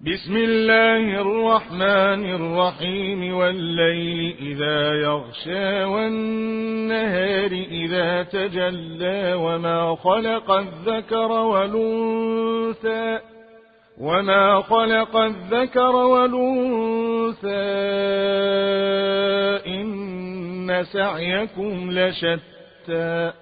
بسم الله الرحمن الرحيم والليل إذا يغشى والنهار إذا تجلى وما خلق الذكر والأنثى إن سعيكم لشتى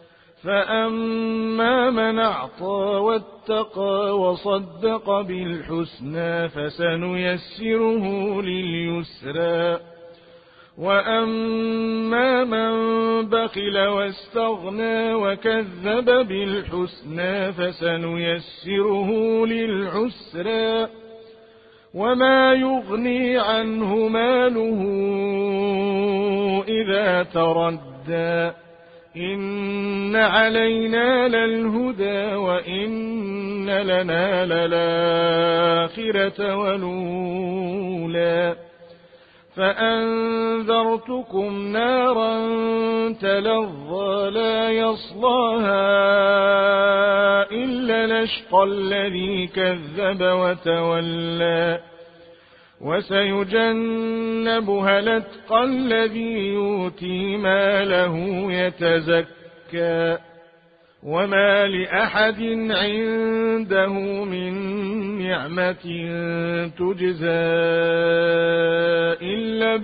فأما من أعطى واتقى وصدق بالحسنى فسنيسره لليسرى وأما من بخل واستغنى وكذب بالحسنى فسنيسره للعسرى وما يغني عنه ماله إذا تردى إن علينا للهدى وإن لنا للآخرة والأولى فأنذرتكم نارا تلظى لا يصلاها إلا الأشقى الذي كذب وتولى وسيجنبها الأتقى الذي يؤتي ماله يتزكى وما لأحد عنده من نعمة تجزى إلا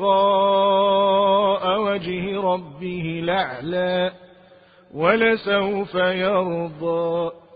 ابتغاء وجه ربه الأعلى ولسوف يرضى.